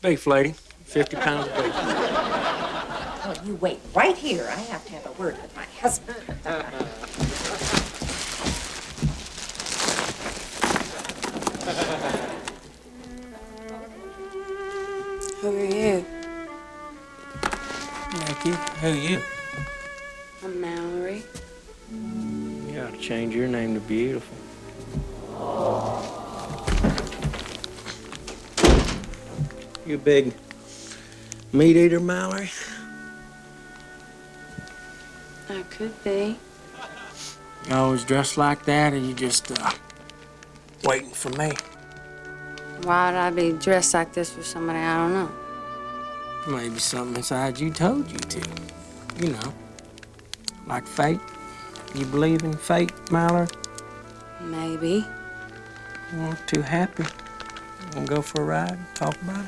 Beef, lady. 50 pounds of beef. Oh, you wait right here. I have to have a word with my husband. Who are you? Nicky, who you? I'm Mallory. You ought to change your name to Beautiful. You a big meat eater, Mallory? I could be. You always dressed like that, or you just, waiting for me? Why'd I be dressed like this for somebody I don't know? Maybe something inside you told you to. You know, like fate. You believe in fate, Mallory? Maybe. You weren't too happy. Wanna go for a ride, talk about it?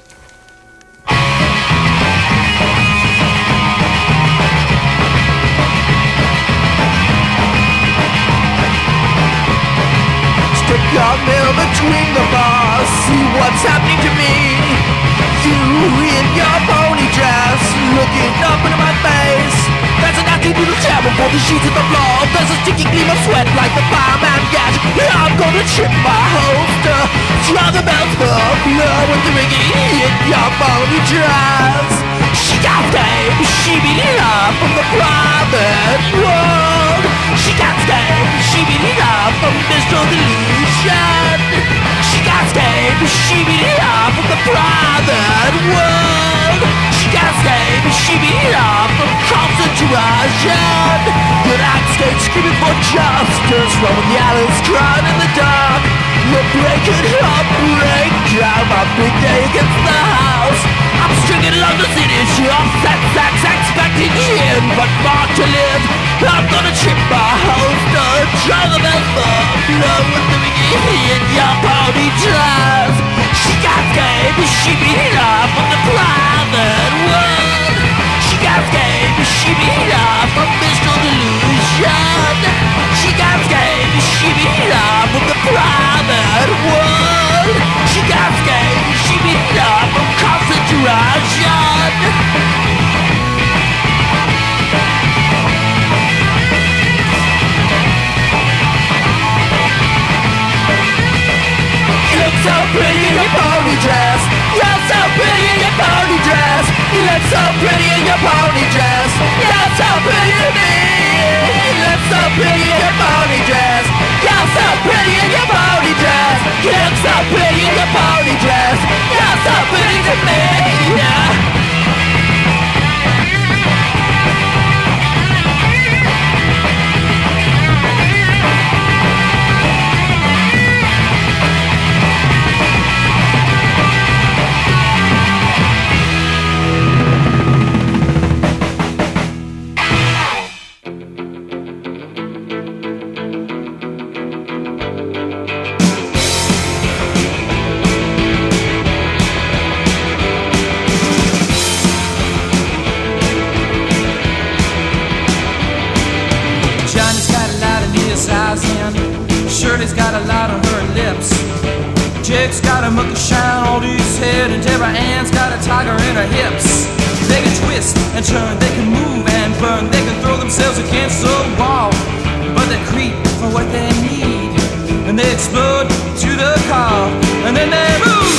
Stick your nail between the bars, see what's happening to me. You in your pony dress, looking up into my face. There's a nasty little jam for the sheets of the floor. There's a sticky gleam of sweat like the fireman gas. I'm gonna trip my holster, draw the bells for blood with the ringing in your pony dress. She got stabbed, she beat it up from the private world. She got stabbed, she beat it up from Mr. Delusion. She got stabbed, she beat it up from the private world. She got stabbed, she beat it up from concentration. Good act state screaming for justice, roaming the alleys, crying in the dark. We're breaking up, break down my big day against the house. I'm stringing along the city, expecting in, but far to live. I'm gonna trip my holster, try the best for blood with the ringing in your pony dress. She got scared, she beat it up from the private world. She got scared, she beat it up from Mr. Delusion. She got scared, she beat it up from the private world. She got scared, she beat it up from concentration. So pretty in your pony dress. You're so pretty in your pony dress. You look so pretty in your pony dress. You're so pretty to me. You look so pretty in your pony dress. You're so pretty in your pony dress. You look so pretty in your pony dress. You're so pretty to me. Yeah. Shirley's got a light on her lips. Jake's got a muck of shine on his head, and Deborah Ann's got a tiger in her hips. They can twist and turn, they can move and burn, they can throw themselves against the wall, but they creep for what they need, and they explode to the car, and then they move.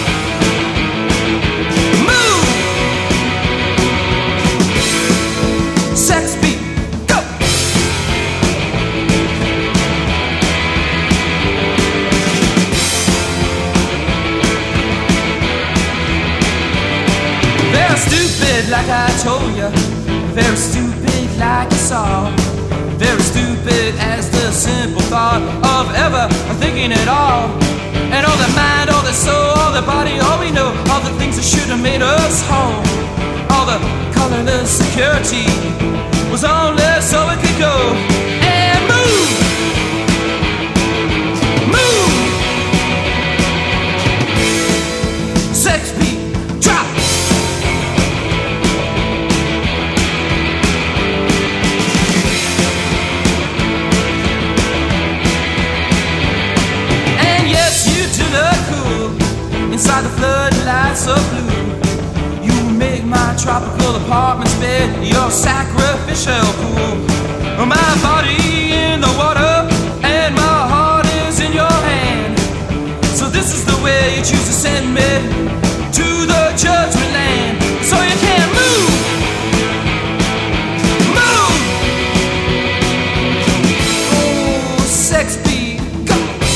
Sex beat, go! Very stupid like I told you, very stupid like you saw, very stupid as the simple thought of ever thinking at all. And all the mind, all the soul, all the body, all we know, all the things that should have made us whole, all the colorless security was only so it could go and move, move. Sex beat, drop. And yes, you do look cool inside the floodlights house of blue. You make my tropical apartment's bed your sacrificial pool. My body in the water and my heart is in your hand. So this is the way you choose to send me to the judgment land. So you can't move, move. Oh, sex beat, go.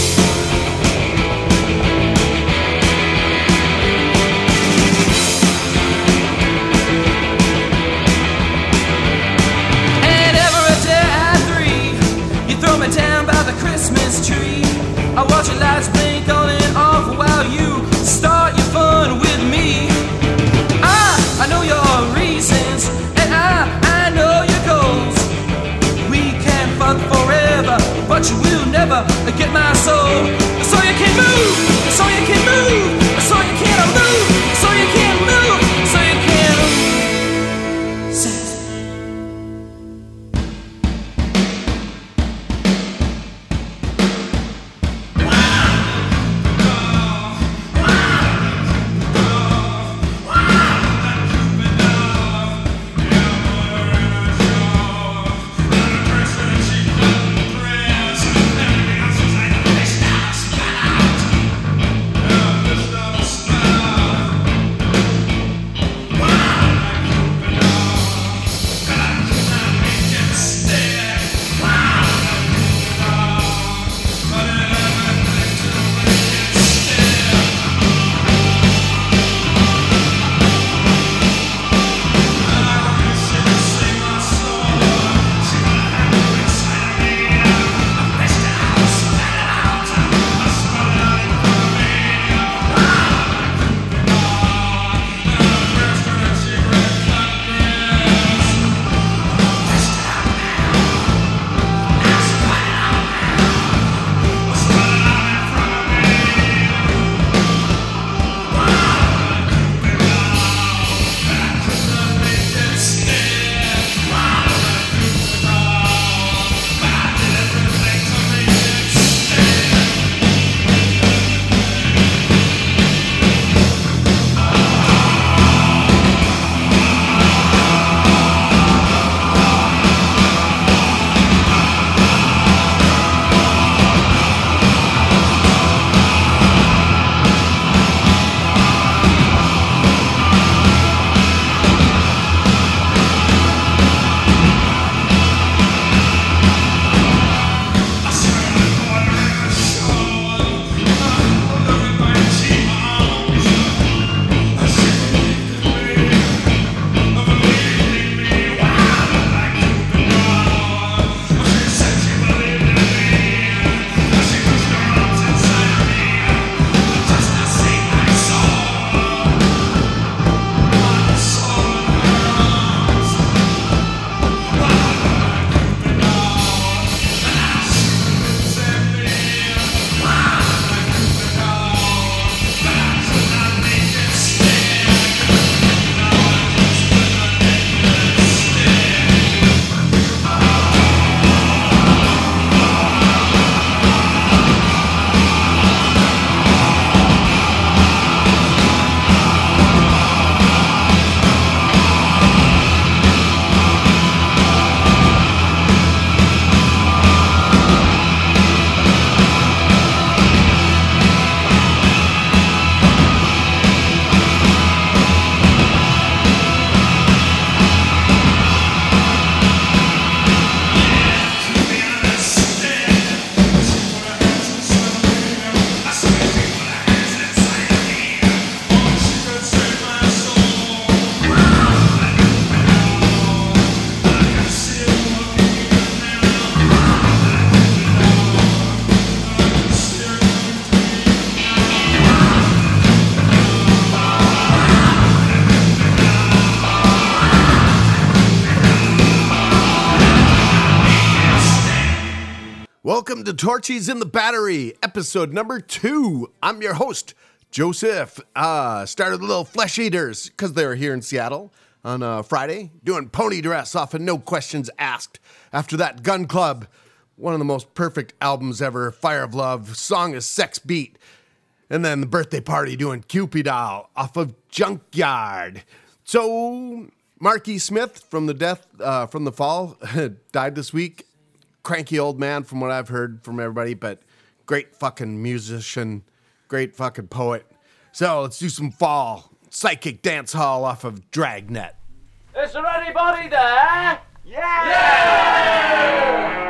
And every day at 3, you throw me down by the Christmas tree. I watch your lights blink on and off while you start your fun with me. I know your reasons and I know your goals. We can fuck forever, but you will never get my soul. So you can move, so you can move, so you can't move, so you can't move, so you can't move. Sex. Welcome to Torchies in the Battery, episode number 2. I'm your host, Joseph. Started the Little Flesh Eaters because they were here in Seattle on Friday, doing Pony Dress off of No Questions Asked. After that, Gun Club, one of the most perfect albums ever, Fire of Love, song is Sex Beat. And then the birthday party doing Cupid Doll off of Junkyard. So Marky Smith from the Fall died this week. Cranky old man from what I've heard from everybody, but great fucking musician, great fucking poet. So let's do some Fall Psychic Dance Hall off of Dragnet. Is there anybody there? Yeah!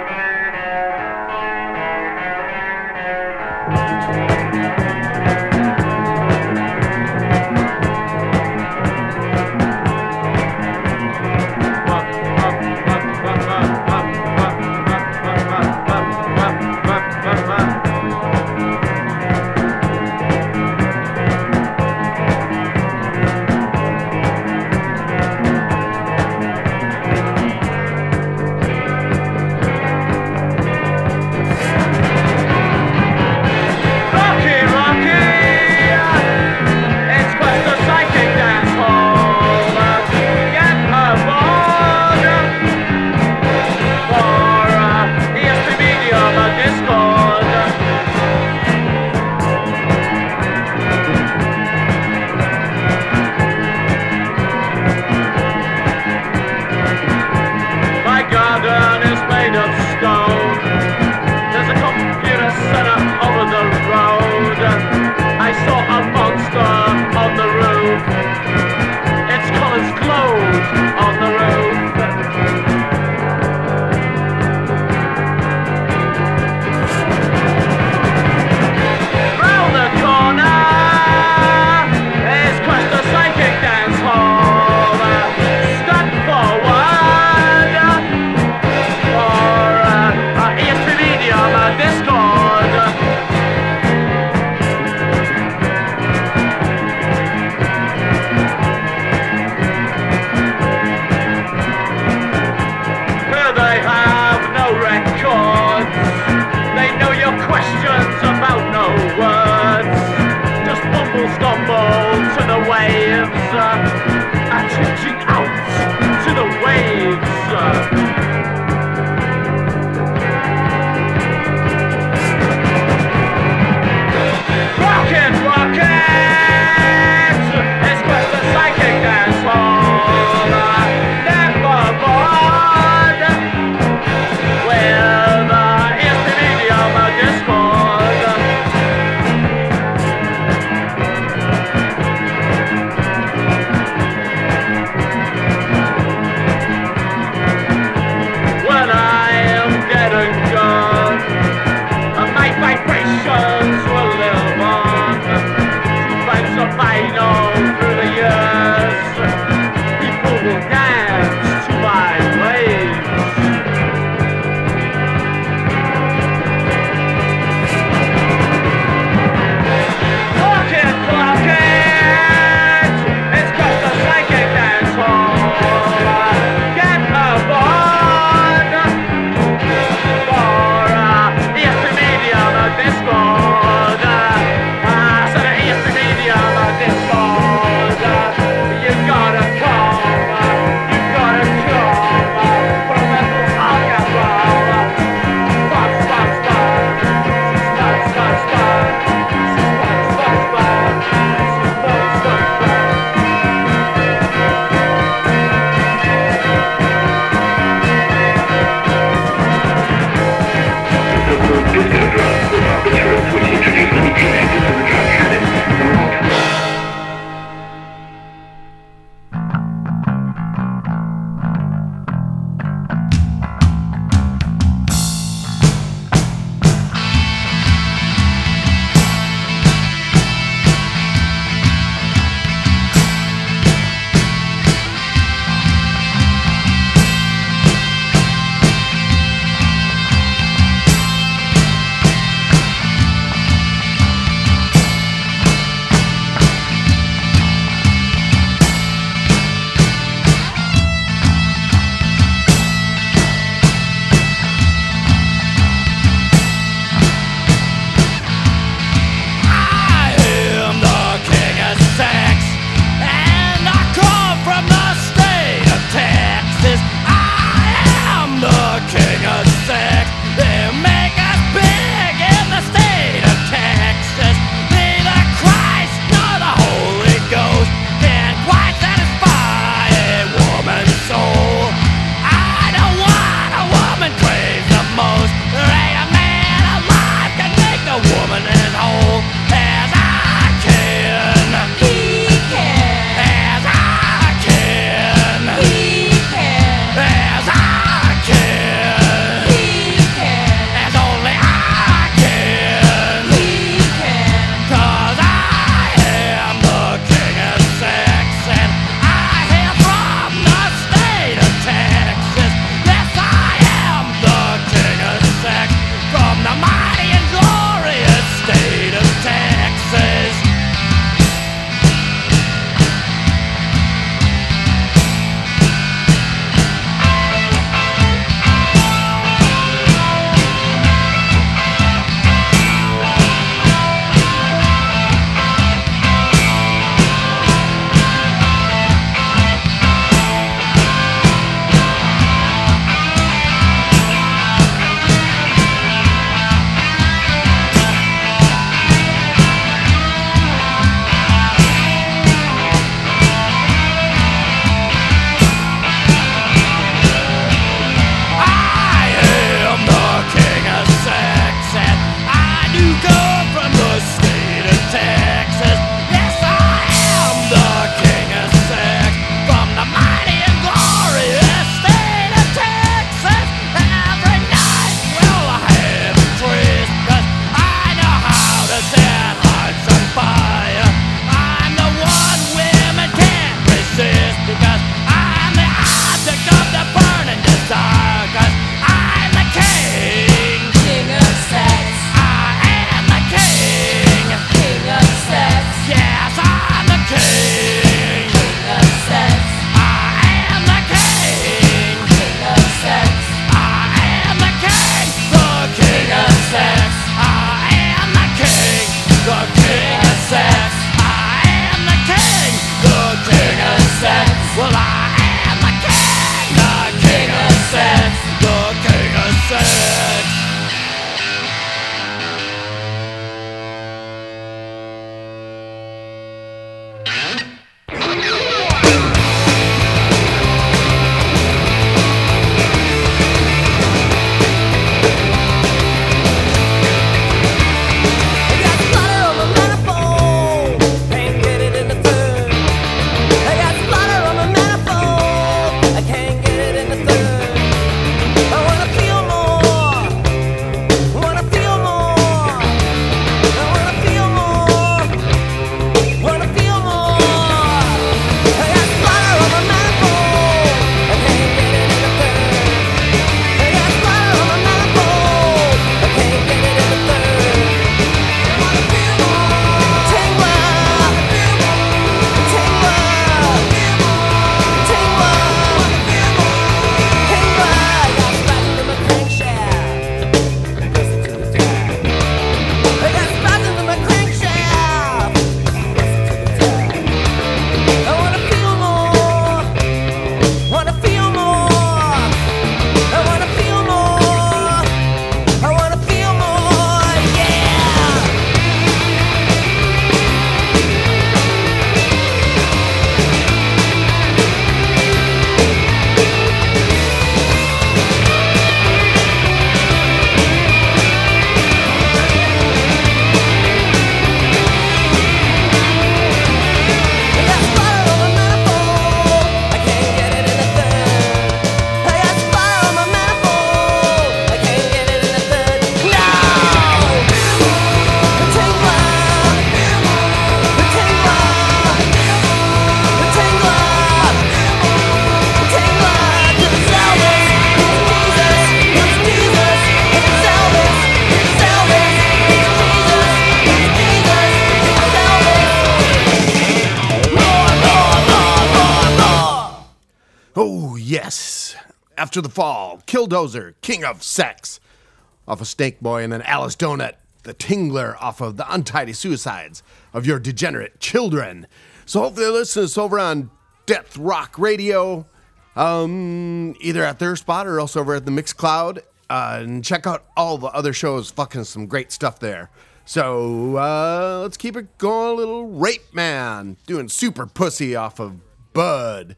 Oh, yes. After the Fall, Killdozer, King of Sex, off of Snake Boy, and then Alice Donut, the Tingler, off of the Untidy Suicides of Your Degenerate Children. So hopefully they listen to us over on Death Rock Radio, either at their spot or else over at the Mixcloud, and check out all the other shows, fucking some great stuff there. So let's keep it going. A little Rape Man doing Super Pussy off of Bud.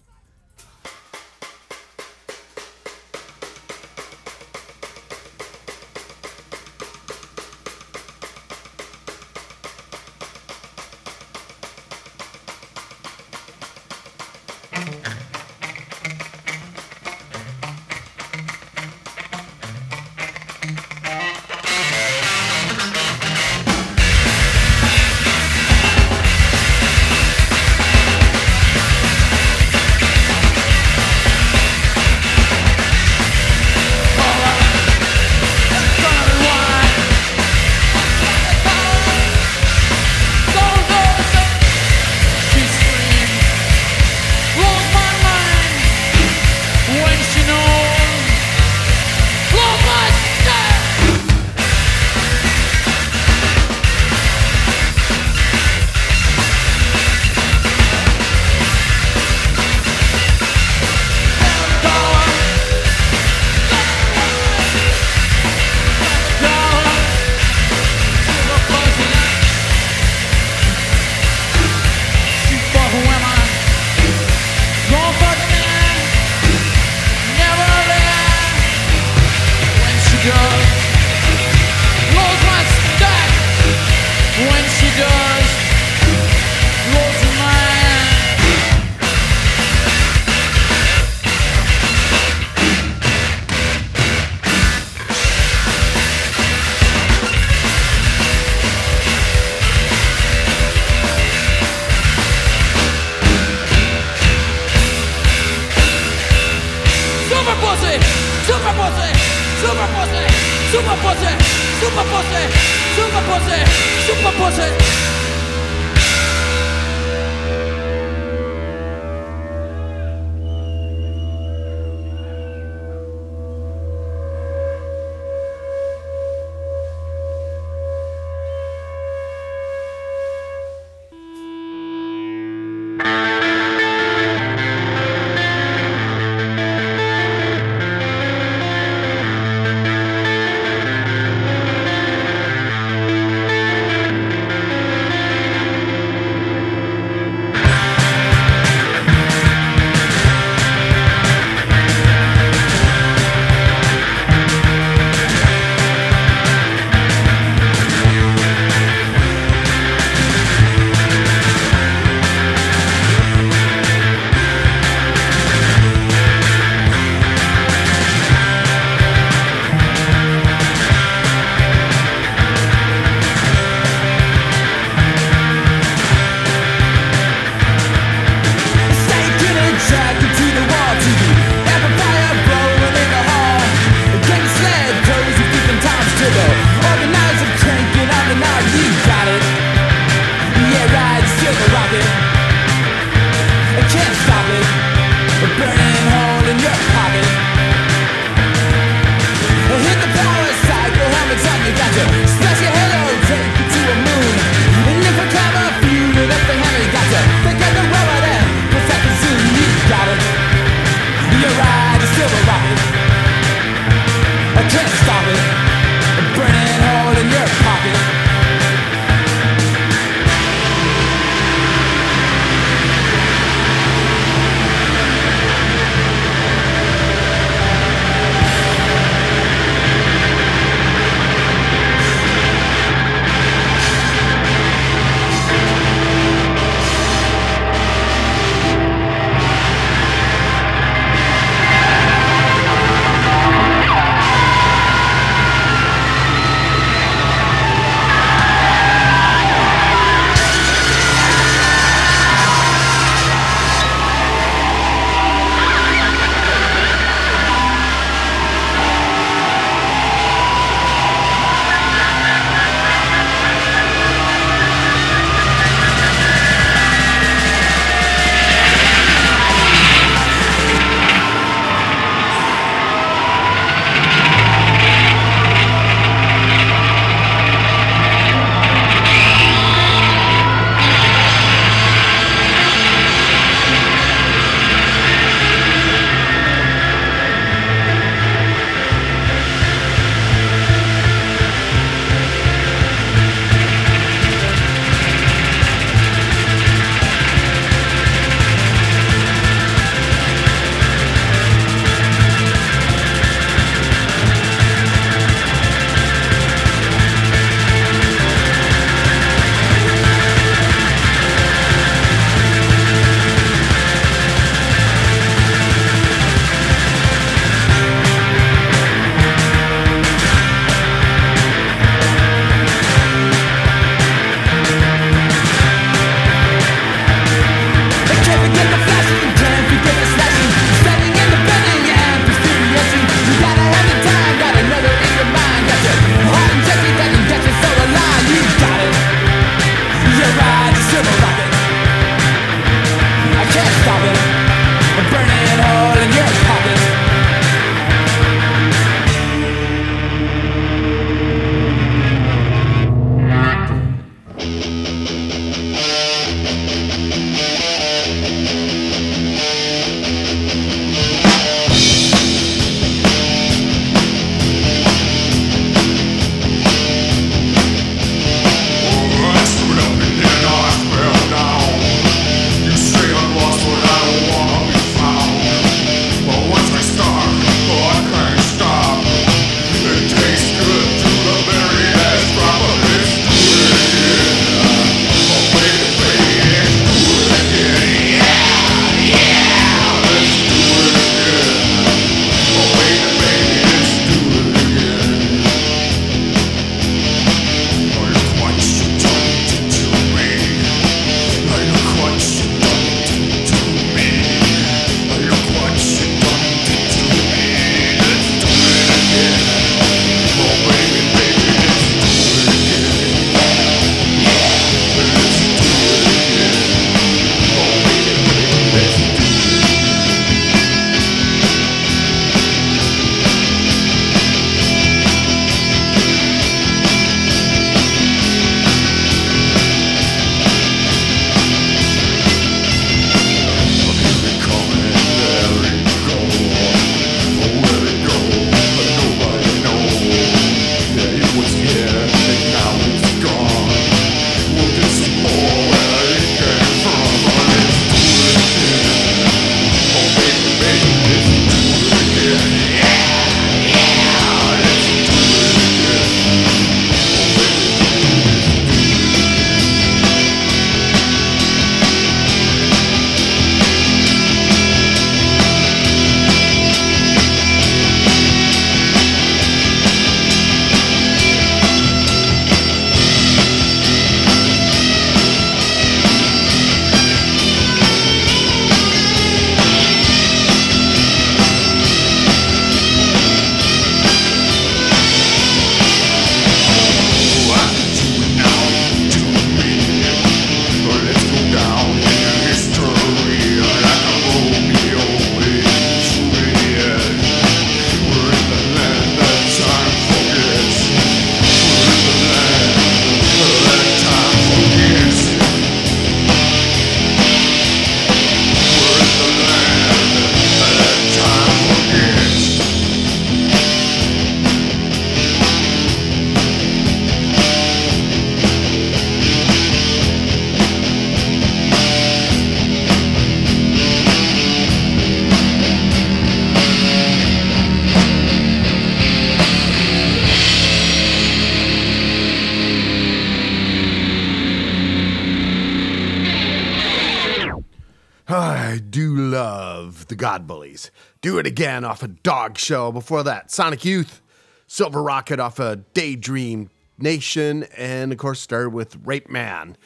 I do love the God Bullies. Do It Again off a Dog Show. Before that, Sonic Youth, Silver Rocket off a Daydream Nation, and of course started with Rape Man.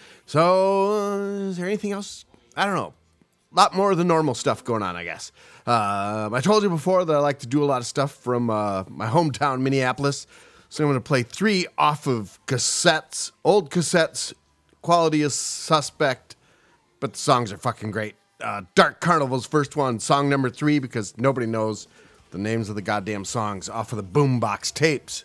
So, is there anything else? I don't know. A lot more of the normal stuff going on, I guess. I told you before that I like to do a lot of stuff from my hometown, Minneapolis. So I'm going to play 3 off of cassettes, old cassettes. Quality is suspect, but the songs are fucking great. Dark Carnival's first one, song number 3, because nobody knows the names of the goddamn songs, off of the Boombox tapes.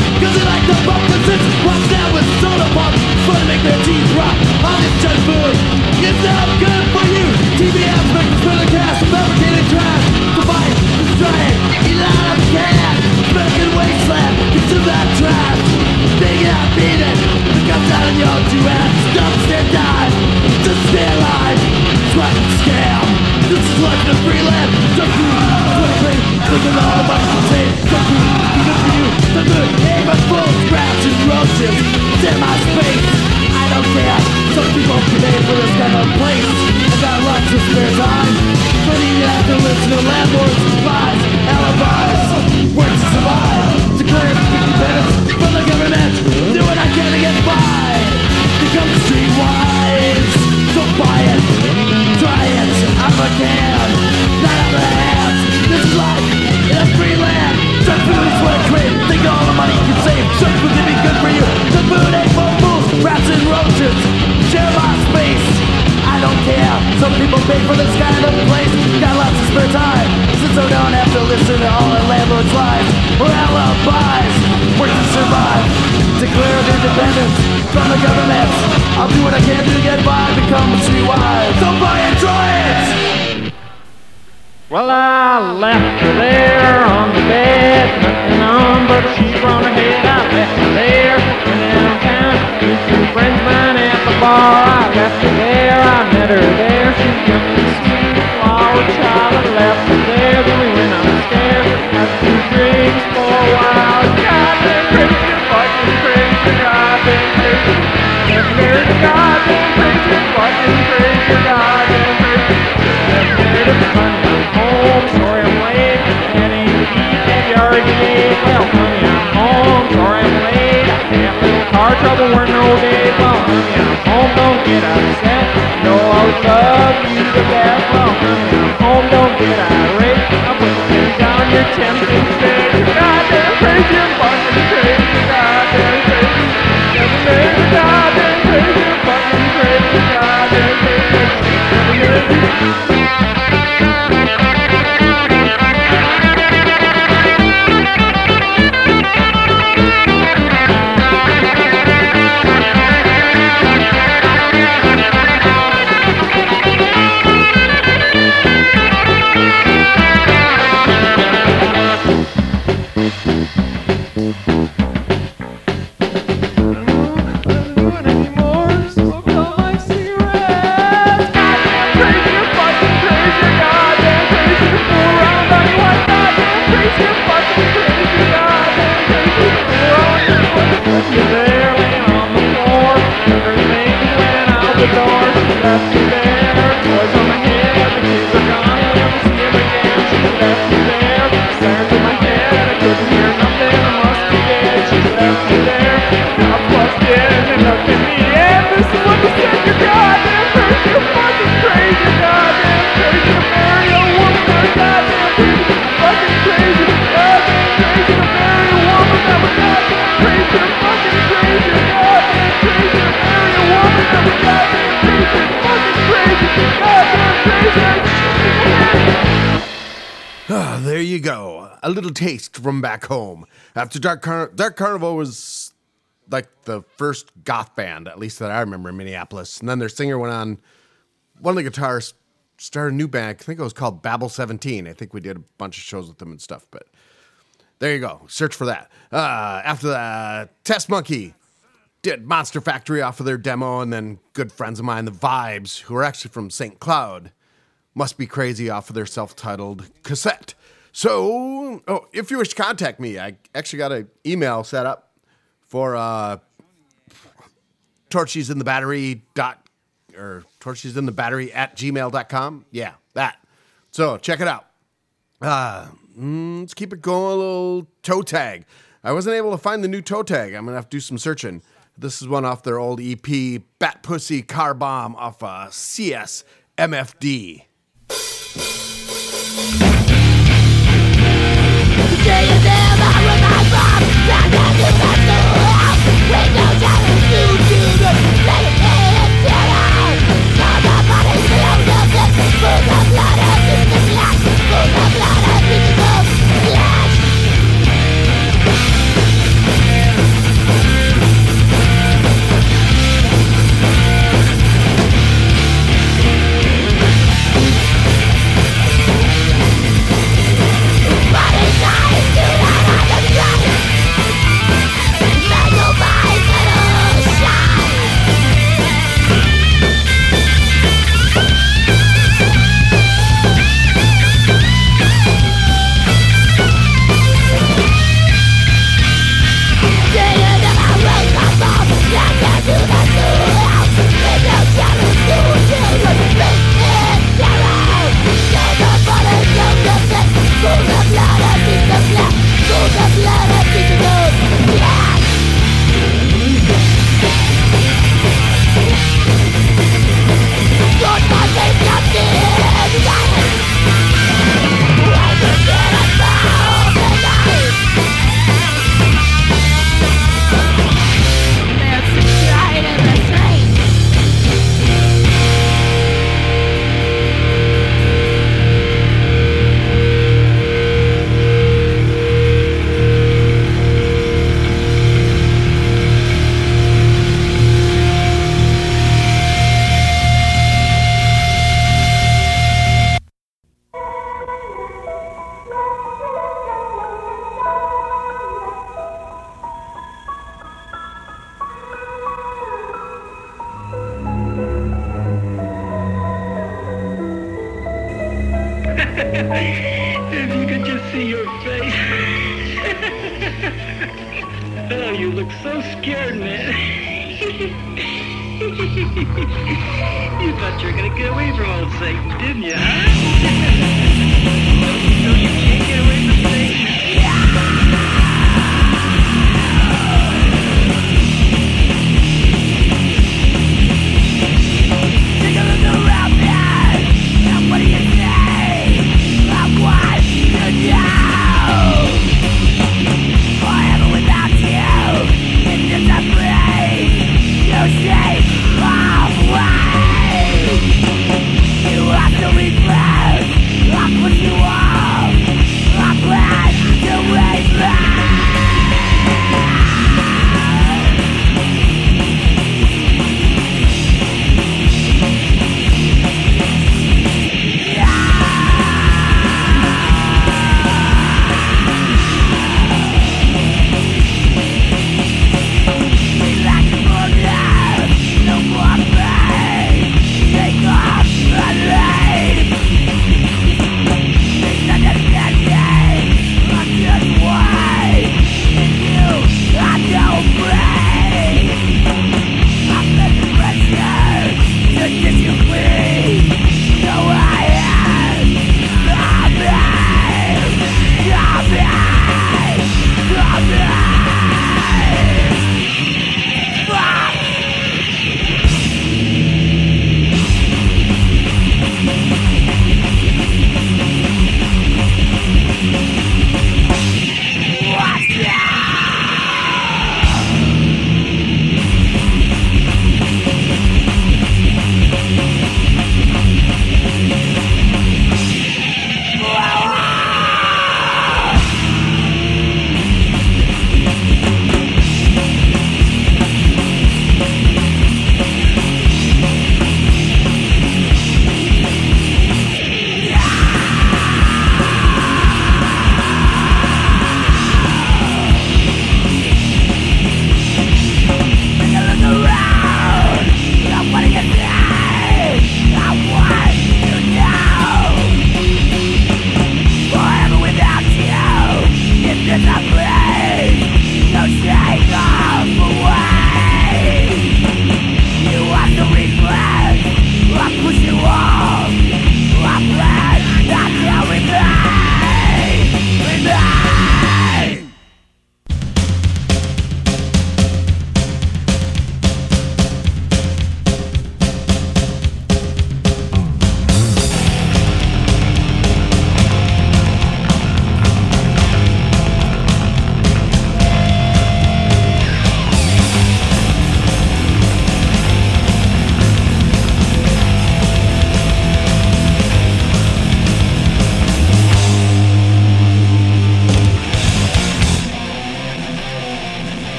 Watch that with soda pop, fun to make their teeth rock. On this judge food, don't pay for this kind of place. Got lots of spare time, since I don't have to listen to all our landlord's lies or alibis. Work to survive, declare independence from the government. I'll do what I can to get by, become streetwise. Don't buy and try it! Well, I left her there on the bed, nothing on but a sheet on her head. I left her there, went downtown, with two friends of mine at the bar. I left her there, I met her there, she was young and sweet, flower child. I left her there, then we went upstairs, had two drinks for a while. Goddamn crazy, fucking crazy, goddamn crazy. Left there to goddamn crazy, fucking crazy, goddamn crazy. Left there to fun. Home, sorry I'm late, and ain't eat that yard today. Well, honey, I'm home, sorry I'm late. I had a little car trouble, weren't no day. Well, honey, I'm home, don't get upset. No, I would love you to death. Well, honey, I'm home, don't get irate. I'll put the things down your tempting face. You're goddamn crazy, you're fucking crazy, goddamn crazy. Never made a goddamn crazy, you're fucking crazy, goddamn crazy. Never made a There you go. A little taste from back home. After Dark Carnival was like the first goth band, at least that I remember in Minneapolis. And then their singer went on, one of the guitarists started a new band. I think it was called Babel 17. I think we did a bunch of shows with them and stuff. But there you go. Search for that. After that, Test Monkey did Monster Factory off of their demo. And then good friends of mine, the Vibes, who are actually from St. Cloud, Must Be Crazy off of their self-titled cassette. So, if you wish to contact me, I actually got an email set up for torchesinthebattery@gmail.com. Yeah, that. So, check it out. Let's keep it going. A little toe tag. I wasn't able to find the new toe tag. I'm going to have to do some searching. This is one off their old EP, Bat Pussy Car Bomb off CS MFD. Oh, you look so scared, man. You thought you were gonna get away from old Satan, didn't you, huh? No, you can't get away from Satan. Take a look around me, and what do you say? I want to know. Forever without you, in this place, you shake off away. You have to replace, lock what you want, lock when to raise me.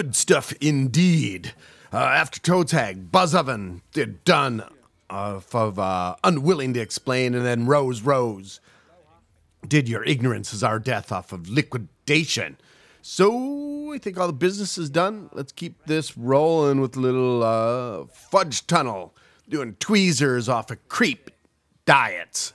Good stuff indeed. After Toe Tag, Buzz Oven did Done of Unwilling to Explain, and then Rose did Your Ignorance Is Our Death off of Liquidation. So I think all the business is done. Let's keep this rolling with a little Fudge Tunnel doing Tweezers off of Creep Diets.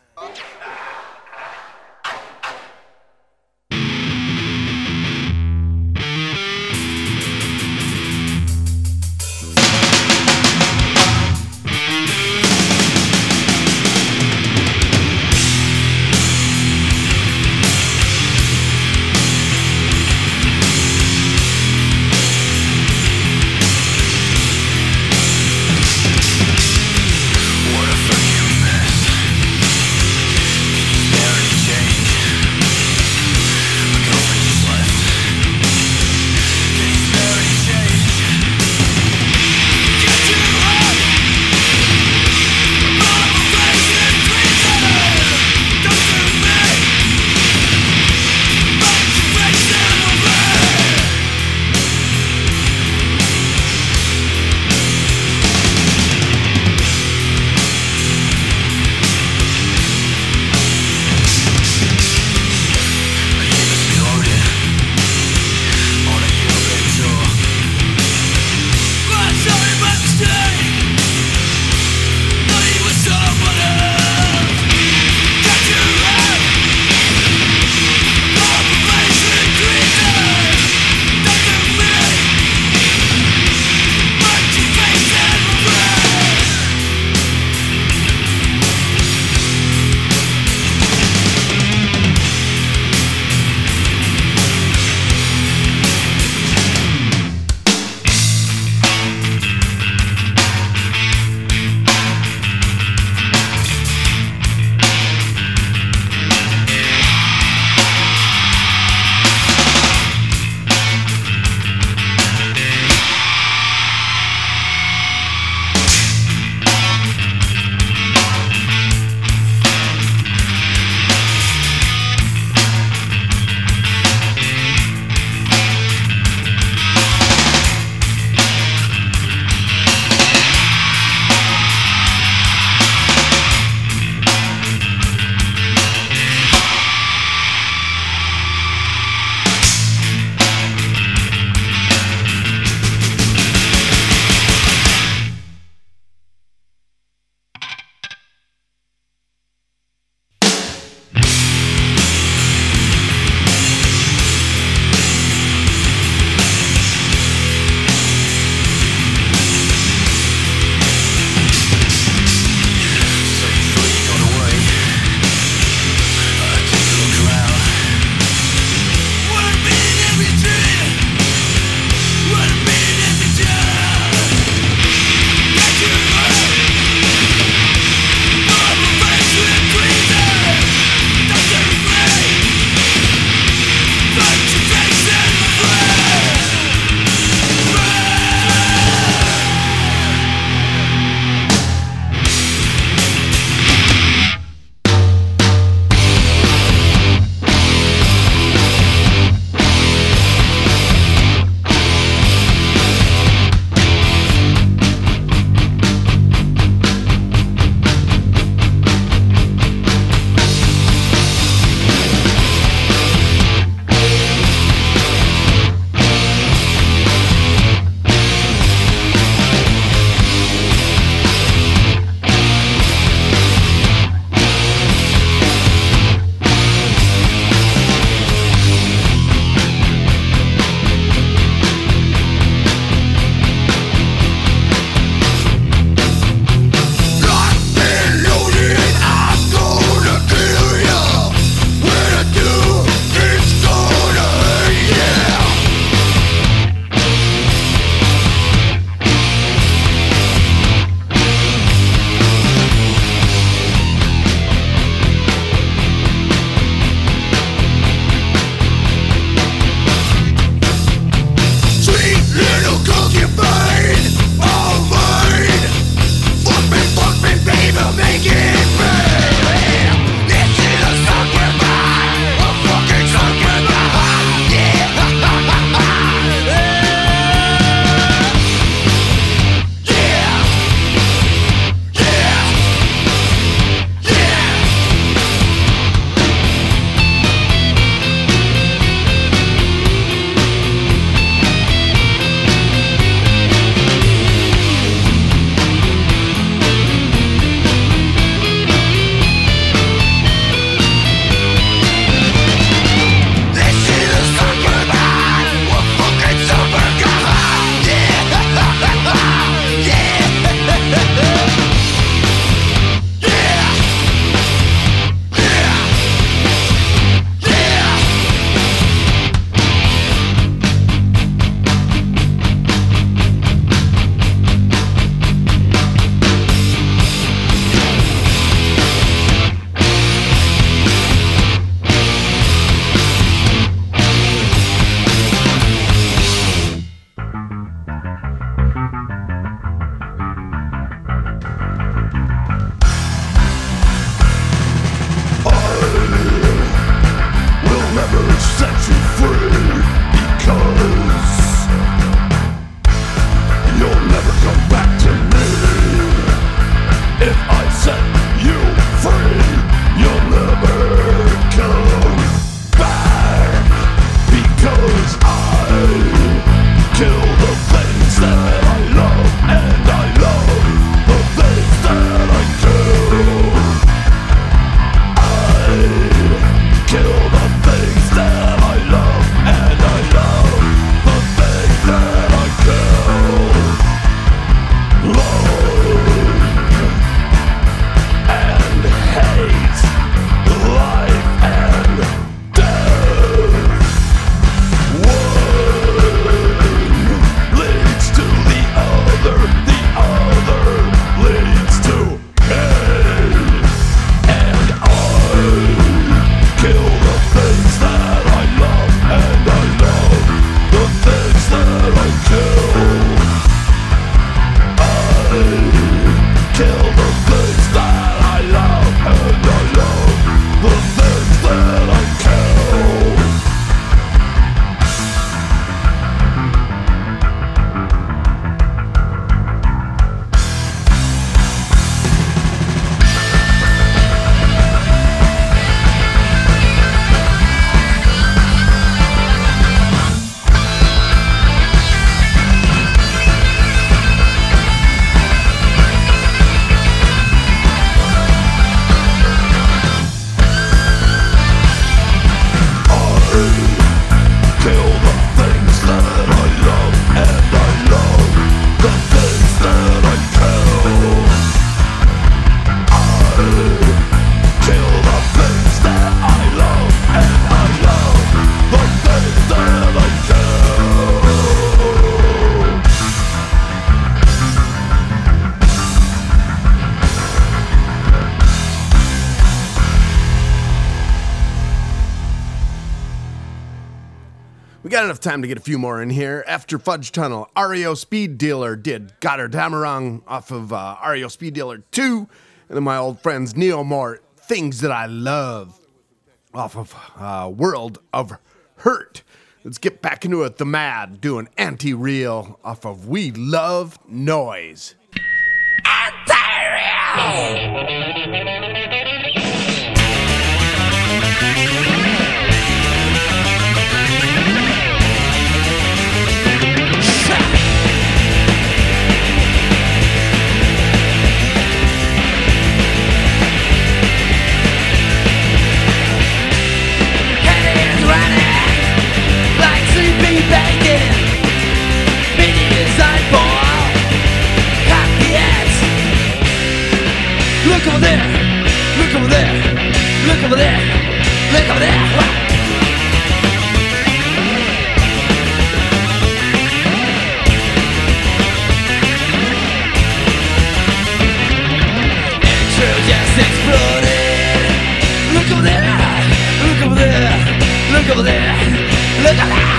What a forgiveness. set you free. You'll never come back, because I kill the things that I love, and I love the things that I kill. I kill the things that I love, and I love the things that I kill. Love and hate, life and death. One leads to the other leads to hate. And I kill the things that I love, and I love the things that I kill. I kill the things that I love, and I love the things that I kill. Kill the things that I love, and I love the things that I kill. I kill the things that I love, and I love the things that I kill. We got enough time to get a few more in here. After Fudge Tunnel, REO Speed Dealer did Goddard Damarang off of REO Speed Dealer 2. And then my old friends Neomort, Things That I Love off of World of Hurt. Let's get back into it. The Mad doing Anti-Real off of We Love Noise. Like sleepy bacon, mini design for copycats. Look over there, look over there, look over there, look over there. Wow. Intro just exploded. Look over there, look over there, look over there, look over there.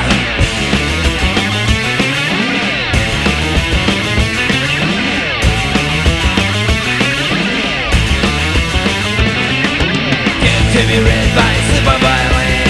Get to be read by super violin.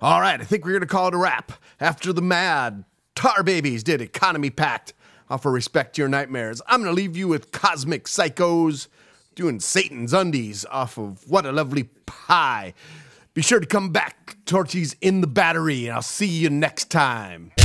All right, I think we're going to call it a wrap. After the Mad Tar Babies did Economy Pact off of Respect Your Nightmares, I'm going to leave you with Cosmic Psychos doing Satan's Undies off of What a Lovely Pie. Be sure to come back, Torchies in the Battery, and I'll see you next time.